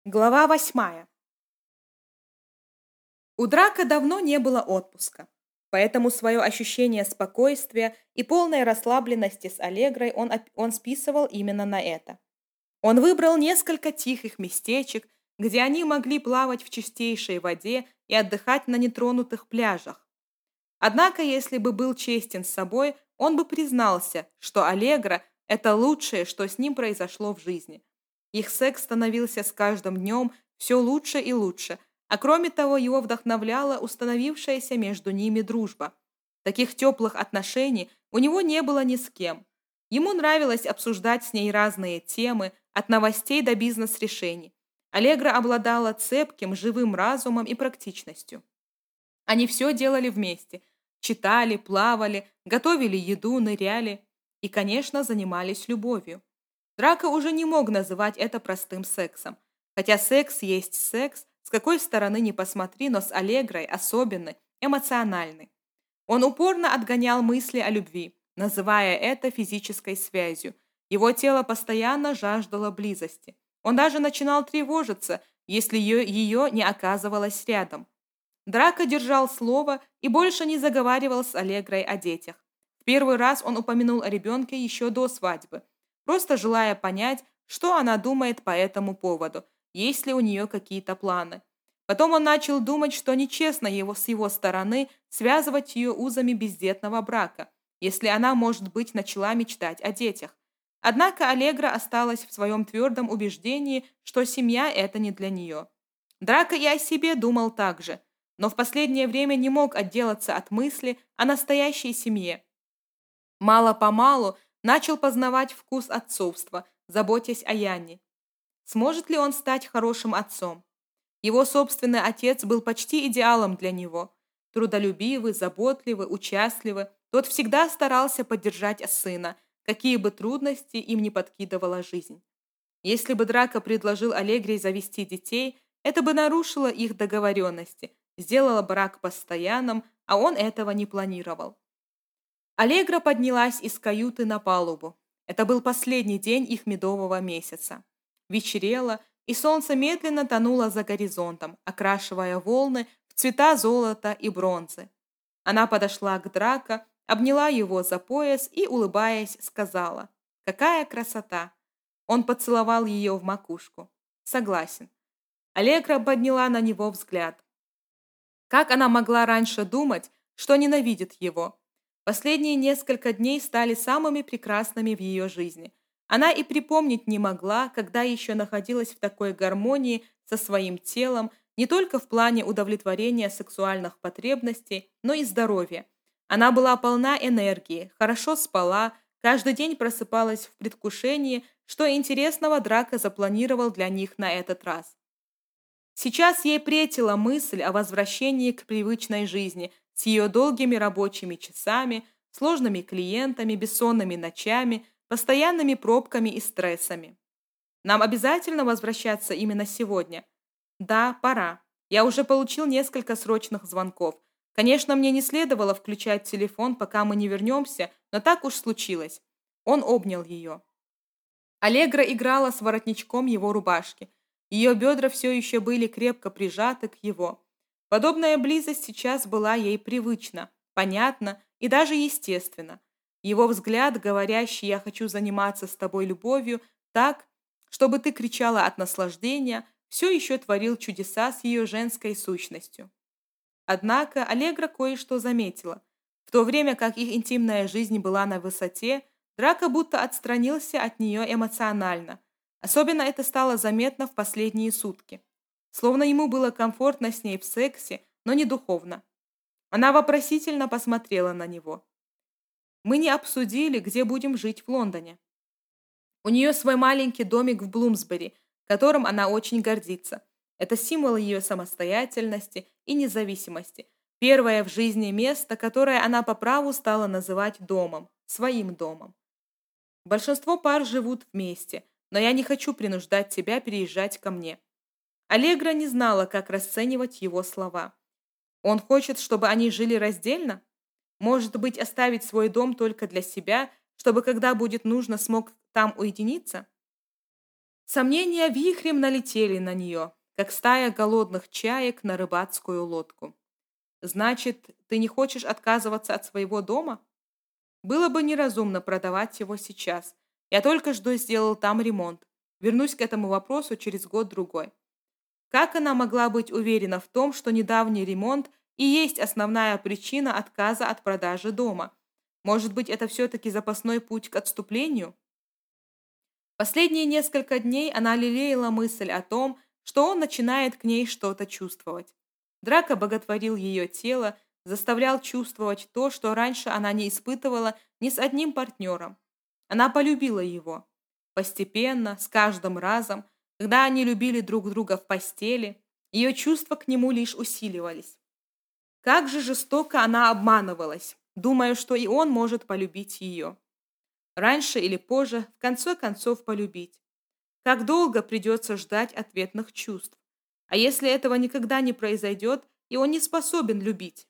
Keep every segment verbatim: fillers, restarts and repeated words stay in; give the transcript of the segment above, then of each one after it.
Глава восьмая. У Драка давно не было отпуска, поэтому свое ощущение спокойствия и полной расслабленности с Аллегрой он, оп- он списывал именно на это. Он выбрал несколько тихих местечек, где они могли плавать в чистейшей воде и отдыхать на нетронутых пляжах. Однако, если бы был честен с собой, он бы признался, что Аллегра– это лучшее, что с ним произошло в жизни. Их секс становился с каждым днем все лучше и лучше, а кроме того его вдохновляла установившаяся между ними дружба. Таких теплых отношений у него не было ни с кем. Ему нравилось обсуждать с ней разные темы, от новостей до бизнес-решений. Аллегра обладала цепким, живым разумом и практичностью. Они все делали вместе. Читали, плавали, готовили еду, ныряли и, конечно, занимались любовью. Драко уже не мог называть это простым сексом. Хотя секс есть секс, с какой стороны ни посмотри, но с Аллегрой особенный, эмоциональный. Он упорно отгонял мысли о любви, называя это физической связью. Его тело постоянно жаждало близости. Он даже начинал тревожиться, если ее, ее не оказывалось рядом. Драко держал слово и больше не заговаривал с Аллегрой о детях. В первый раз он упомянул о ребенке еще до свадьбы, просто желая понять, что она думает по этому поводу, есть ли у нее какие-то планы. Потом он начал думать, что нечестно его с его стороны связывать ее узами бездетного брака, если она, может быть, начала мечтать о детях. Однако Аллегра осталась в своем твердом убеждении, что семья– это не для нее. Драко и о себе думал так же, но в последнее время не мог отделаться от мысли о настоящей семье. Мало-помалу начал познавать вкус отцовства, заботясь о Яне. Сможет ли он стать хорошим отцом? Его собственный отец был почти идеалом для него. Трудолюбивый, заботливый, участливый, тот всегда старался поддержать сына, какие бы трудности им ни подкидывала жизнь. Если бы Драко предложил Аллегре завести детей, это бы нарушило их договоренности, сделало брак постоянным, а он этого не планировал. Аллегра поднялась из каюты на палубу. Это был последний день их медового месяца. Вечерело, и солнце медленно тонуло за горизонтом, окрашивая волны в цвета золота и бронзы. Она подошла к Драко, обняла его за пояс и, улыбаясь, сказала: «Какая красота!» Он поцеловал ее в макушку. «Согласен». Аллегра подняла на него взгляд. Как она могла раньше думать, что ненавидит его? Последние несколько дней стали самыми прекрасными в ее жизни. Она и припомнить не могла, когда еще находилась в такой гармонии со своим телом, не только в плане удовлетворения сексуальных потребностей, но и здоровья. Она была полна энергии, хорошо спала, каждый день просыпалась в предвкушении, что интересного Драко запланировал для них на этот раз. Сейчас ей претила мысль о возвращении к привычной жизни с ее долгими рабочими часами, сложными клиентами, бессонными ночами, постоянными пробками и стрессами. Нам обязательно возвращаться именно сегодня? Да, пора. Я уже получил несколько срочных звонков. Конечно, мне не следовало включать телефон, пока мы не вернемся, но так уж случилось. Он обнял ее. Аллегра играла с воротничком его рубашки. Ее бедра все еще были крепко прижаты к его. Подобная близость сейчас была ей привычна, понятна и даже естественна. Его взгляд, говорящий «я хочу заниматься с тобой любовью» так, чтобы ты кричала от наслаждения, все еще творил чудеса с ее женской сущностью. Однако Аллегра кое-что заметила. В то время как их интимная жизнь была на высоте, Драко будто отстранился от нее эмоционально. Особенно это стало заметно в последние сутки. Словно ему было комфортно с ней в сексе, но не духовно. Она вопросительно посмотрела на него. «Мы не обсудили, где будем жить в Лондоне. У нее свой маленький домик в Блумсбери, которым она очень гордится. Это символ ее самостоятельности и независимости. Первое в жизни место, которое она по праву стала называть домом, своим домом. Большинство пар живут вместе, но я не хочу принуждать тебя переезжать ко мне». Аллегра не знала, как расценивать его слова. Он хочет, чтобы они жили раздельно? Может быть, оставить свой дом только для себя, чтобы, когда будет нужно, смог там уединиться? Сомнения вихрем налетели на нее, как стая голодных чаек на рыбацкую лодку. «Значит, ты не хочешь отказываться от своего дома?» «Было бы неразумно продавать его сейчас. Я только что сделал там ремонт. Вернусь к этому вопросу через год-другой». Как она могла быть уверена в том, что недавний ремонт и есть основная причина отказа от продажи дома? Может быть, это все-таки запасной путь к отступлению? Последние несколько дней она лелеяла мысль о том, что он начинает к ней что-то чувствовать. Драко боготворил ее тело, заставлял чувствовать то, что раньше она не испытывала ни с одним партнером. Она полюбила его. Постепенно, с каждым разом, когда они любили друг друга в постели, ее чувства к нему лишь усиливались. Как же жестоко она обманывалась, думая, что и он может полюбить ее. Раньше или позже, в конце концов, полюбить. Как долго придется ждать ответных чувств? А если этого никогда не произойдет, и он не способен любить?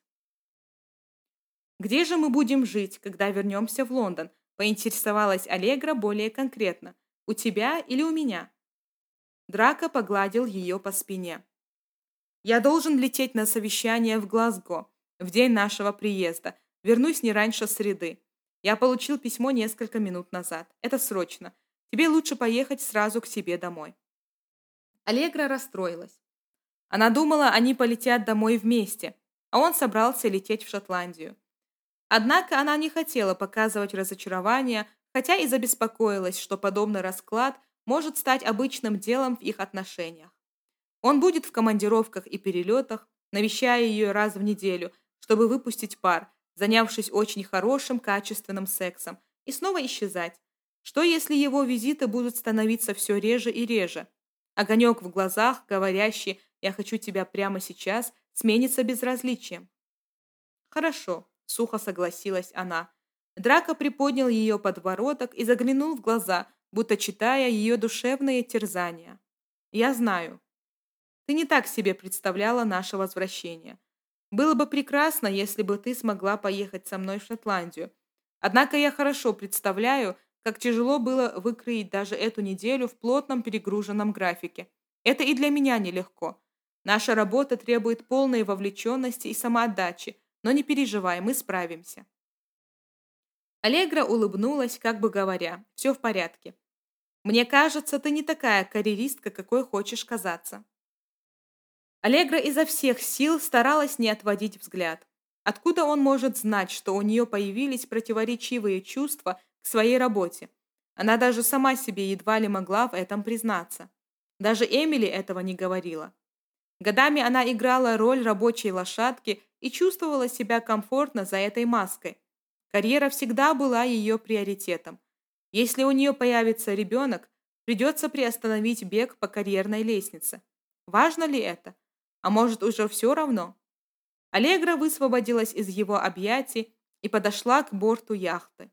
«Где же мы будем жить, когда вернемся в Лондон?» – поинтересовалась Аллегра более конкретно. «У тебя или у меня?» Драко погладил ее по спине. «Я должен лететь на совещание в Глазго в день нашего приезда. Вернусь не раньше среды. Я получил письмо несколько минут назад. Это срочно. Тебе лучше поехать сразу к себе домой». Аллегра расстроилась. Она думала, они полетят домой вместе, а он собрался лететь в Шотландию. Однако она не хотела показывать разочарование, хотя и забеспокоилась, что подобный расклад может стать обычным делом в их отношениях. Он будет в командировках и перелетах, навещая ее раз в неделю, чтобы выпустить пар, занявшись очень хорошим, качественным сексом, и снова исчезать. Что, если его визиты будут становиться все реже и реже? Огонек в глазах, говорящий «я хочу тебя прямо сейчас», сменится безразличием. «Хорошо», — сухо согласилась она. Драко приподнял ее подбородок и заглянул в глаза, будто читая ее душевные терзания. «Я знаю. Ты не так себе представляла наше возвращение. Было бы прекрасно, если бы ты смогла поехать со мной в Шотландию. Однако я хорошо представляю, как тяжело было выкроить даже эту неделю в плотном перегруженном графике. Это и для меня нелегко. Наша работа требует полной вовлеченности и самоотдачи, но не переживай, мы справимся». Аллегра улыбнулась, как бы говоря, «все в порядке. Мне кажется, ты не такая карьеристка, какой хочешь казаться». Аллегра изо всех сил старалась не отводить взгляд. Откуда он может знать, что у нее появились противоречивые чувства к своей работе? Она даже сама себе едва ли могла в этом признаться. Даже Эмили этого не говорила. Годами она играла роль рабочей лошадки и чувствовала себя комфортно за этой маской. Карьера всегда была ее приоритетом. Если у нее появится ребенок, придется приостановить бег по карьерной лестнице. Важно ли это? А может, уже все равно? Аллегра высвободилась из его объятий и подошла к борту яхты.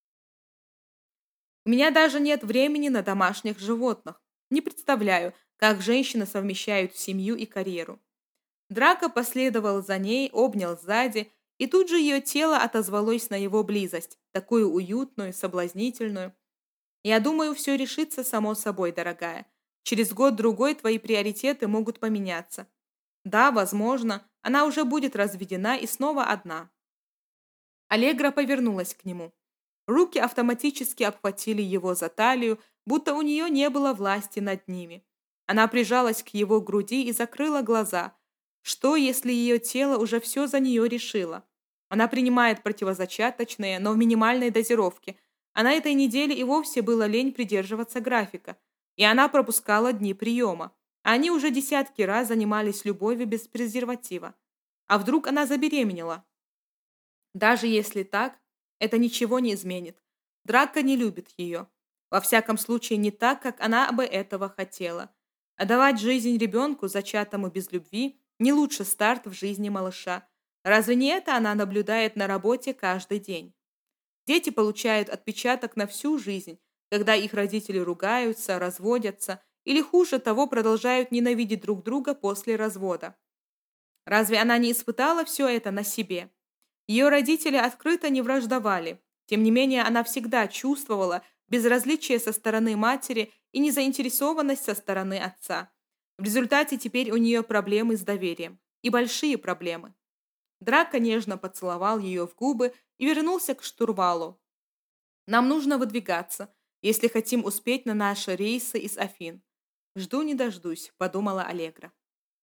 «У меня даже нет времени на домашних животных. Не представляю, как женщины совмещают семью и карьеру». Драко последовал за ней, обнял сзади, и тут же ее тело отозвалось на его близость, такую уютную, соблазнительную. «Я думаю, все решится само собой, дорогая. Через год-другой твои приоритеты могут поменяться. Да, возможно, она уже будет разведена и снова одна». Аллегра повернулась к нему. Руки автоматически обхватили его за талию, будто у нее не было власти над ними. Она прижалась к его груди и закрыла глаза. Что, если ее тело уже все за нее решило? Она принимает противозачаточные, но в минимальной дозировке, а на этой неделе и вовсе было лень придерживаться графика, и она пропускала дни приема. Они уже десятки раз занимались любовью без презерватива. А вдруг она забеременела? Даже если так, это ничего не изменит. Драко не любит ее. Во всяком случае, не так, как она бы этого хотела. А давать жизнь ребенку, зачатому без любви, не лучший старт в жизни малыша. Разве не это она наблюдает на работе каждый день? Дети получают отпечаток на всю жизнь, когда их родители ругаются, разводятся или, хуже того, продолжают ненавидеть друг друга после развода. Разве она не испытала все это на себе? Ее родители открыто не враждовали. Тем не менее, она всегда чувствовала безразличие со стороны матери и незаинтересованность со стороны отца. В результате теперь у нее проблемы с доверием. И большие проблемы. Драко нежно поцеловал ее в губы и вернулся к штурвалу. «Нам нужно выдвигаться, если хотим успеть на наши рейсы из Афин». «Жду не дождусь», — подумала Аллегра.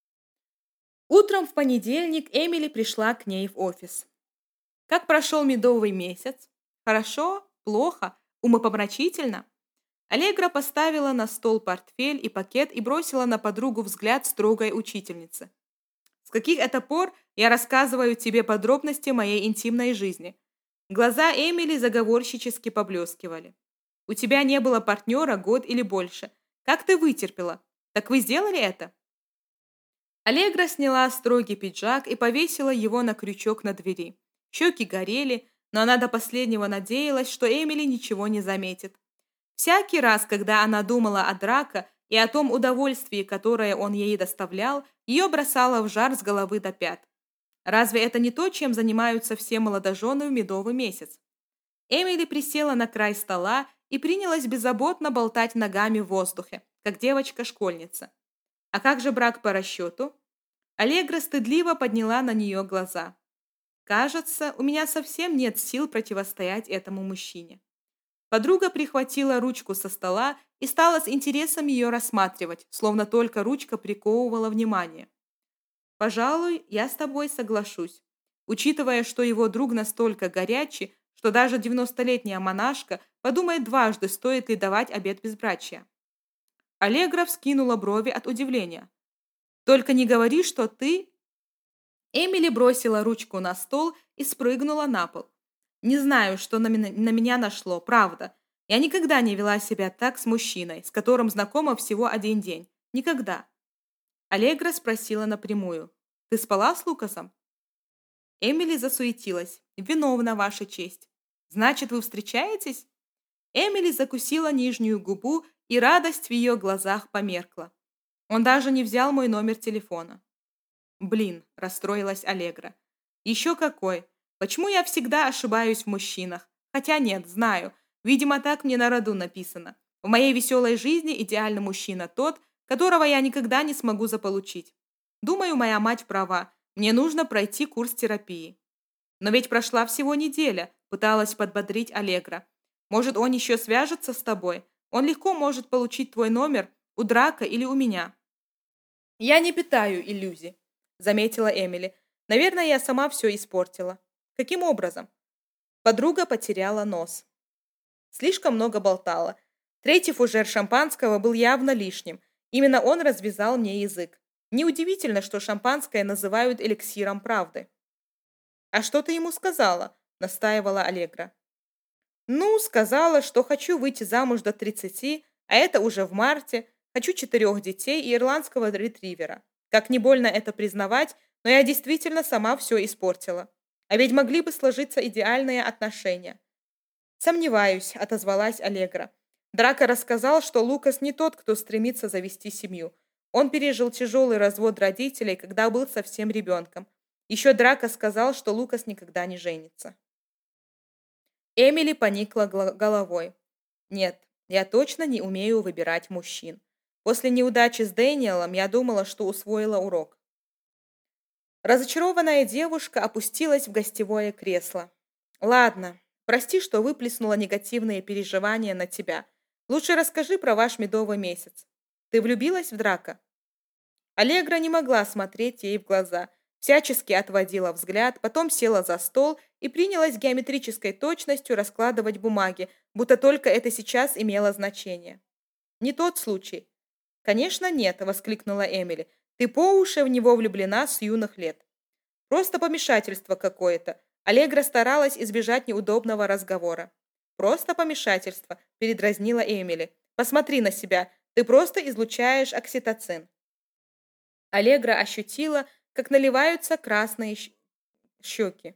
Утром в понедельник Эмили пришла к ней в офис. «Как прошел медовый месяц? Хорошо? Плохо? Умопомрачительно?» Аллегра поставила на стол портфель и пакет и бросила на подругу взгляд строгой учительницы. «С каких это пор я рассказываю тебе подробности моей интимной жизни?» Глаза Эмили заговорщически поблескивали. «У тебя не было партнера год или больше. Как ты вытерпела? Так вы сделали это?» Аллегра сняла строгий пиджак и повесила его на крючок на двери. Щеки горели, но она до последнего надеялась, что Эмили ничего не заметит. Всякий раз, когда она думала о Драко и о том удовольствии, которое он ей доставлял, ее бросало в жар с головы до пят. Разве это не то, чем занимаются все молодожены в медовый месяц? Эмили присела на край стола и принялась беззаботно болтать ногами в воздухе, как девочка-школьница. «А как же брак по расчету?» Аллегра стыдливо подняла на нее глаза. «Кажется, у меня совсем нет сил противостоять этому мужчине». Подруга прихватила ручку со стола и стала с интересом ее рассматривать, словно только ручка приковывала внимание. «Пожалуй, я с тобой соглашусь. Учитывая, что его друг настолько горячий, что даже девяностолетняя монашка подумает дважды, стоит ли давать обет безбрачия». Аллегра вскинула брови от удивления. «Только не говори, что ты...» Эмили бросила ручку на стол и спрыгнула на пол. «Не знаю, что на меня, на меня нашло, правда. Я никогда не вела себя так с мужчиной, с которым знакома всего один день. Никогда». Аллегра спросила напрямую. «Ты спала с Лукасом?» Эмили засуетилась. «Виновна, ваша честь. Значит, вы встречаетесь?» Эмили закусила нижнюю губу, и радость в ее глазах померкла. «Он даже не взял мой номер телефона». «Блин», – расстроилась Аллегра. «Еще какой! Почему я всегда ошибаюсь в мужчинах? Хотя нет, знаю. Видимо, так мне на роду написано. В моей веселой жизни идеальный мужчина тот, которого я никогда не смогу заполучить. Думаю, моя мать права. Мне нужно пройти курс терапии». «Но ведь прошла всего неделя», – пыталась подбодрить Аллегра. «Может, он еще свяжется с тобой? Он легко может получить твой номер у Драко или у меня». «Я не питаю иллюзий», – заметила Эмили. «Наверное, я сама все испортила». «Каким образом?» Подруга потеряла нос. Слишком много болтала. Третий фужер шампанского был явно лишним. Именно он развязал мне язык. Неудивительно, что шампанское называют эликсиром правды. «А что ты ему сказала?» – настаивала Аллегра. «Ну, сказала, что хочу выйти замуж до тридцати, а это уже в марте. Хочу четырех детей и ирландского ретривера. Как не больно это признавать, но я действительно сама все испортила. А ведь могли бы сложиться идеальные отношения». «Сомневаюсь», – отозвалась Аллегра. Драко рассказал, что Лукас не тот, кто стремится завести семью. Он пережил тяжелый развод родителей, когда был совсем ребенком. Еще Драко сказал, что Лукас никогда не женится. Эмили поникла головой. «Нет, я точно не умею выбирать мужчин. После неудачи с Дэниелом я думала, что усвоила урок». Разочарованная девушка опустилась в гостевое кресло. «Ладно, прости, что выплеснула негативные переживания на тебя. Лучше расскажи про ваш медовый месяц. Ты влюбилась в Драко?» Аллегра не могла смотреть ей в глаза, всячески отводила взгляд, потом села за стол и принялась геометрической точностью раскладывать бумаги, будто только это сейчас имело значение. «Не тот случай». «Конечно нет», — воскликнула Эмили. «Ты по уши в него влюблена с юных лет». «Просто помешательство какое-то». Аллегра старалась избежать неудобного разговора. «Просто помешательство», — передразнила Эмили. «Посмотри на себя, ты просто излучаешь окситоцин». Аллегра ощутила, как наливаются красные щеки.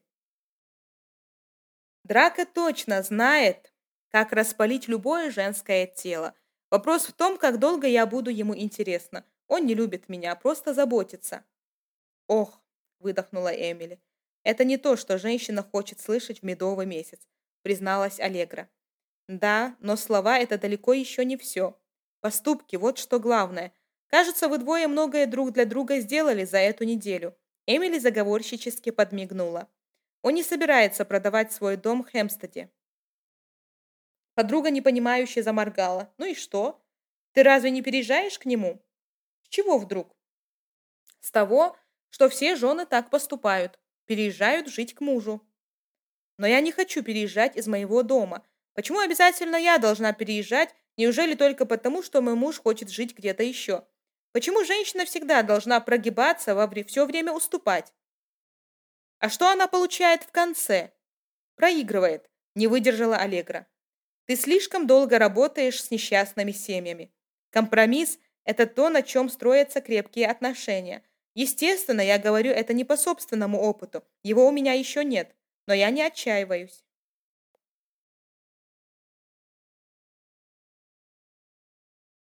Драко точно знает, как распалить любое женское тело. Вопрос в том, как долго я буду ему интересна. Он не любит меня, просто заботится. «Ох», — выдохнула Эмили, — «это не то, что женщина хочет слышать в медовый месяц», — призналась Аллегра. «Да, но слова — это далеко еще не все. Поступки, вот что главное. Кажется, вы двое многое друг для друга сделали за эту неделю. Эмили заговорщически подмигнула. Он не собирается продавать свой дом в Хэмпстеде. Подруга непонимающе заморгала. Ну и что? Ты разве не переезжаешь к нему? С чего вдруг? С того, что все жены так поступают. Переезжают жить к мужу. Но я не хочу переезжать из моего дома. Почему обязательно я должна переезжать? Неужели только потому, что мой муж хочет жить где-то еще? Почему женщина всегда должна прогибаться, во вре- все время уступать? А что она получает в конце? Проигрывает, не выдержала Аллегра. Ты слишком долго работаешь с несчастными семьями. Компромисс– это то, на чем строятся крепкие отношения. Естественно, я говорю это не по собственному опыту, его у меня еще нет, но я не отчаиваюсь.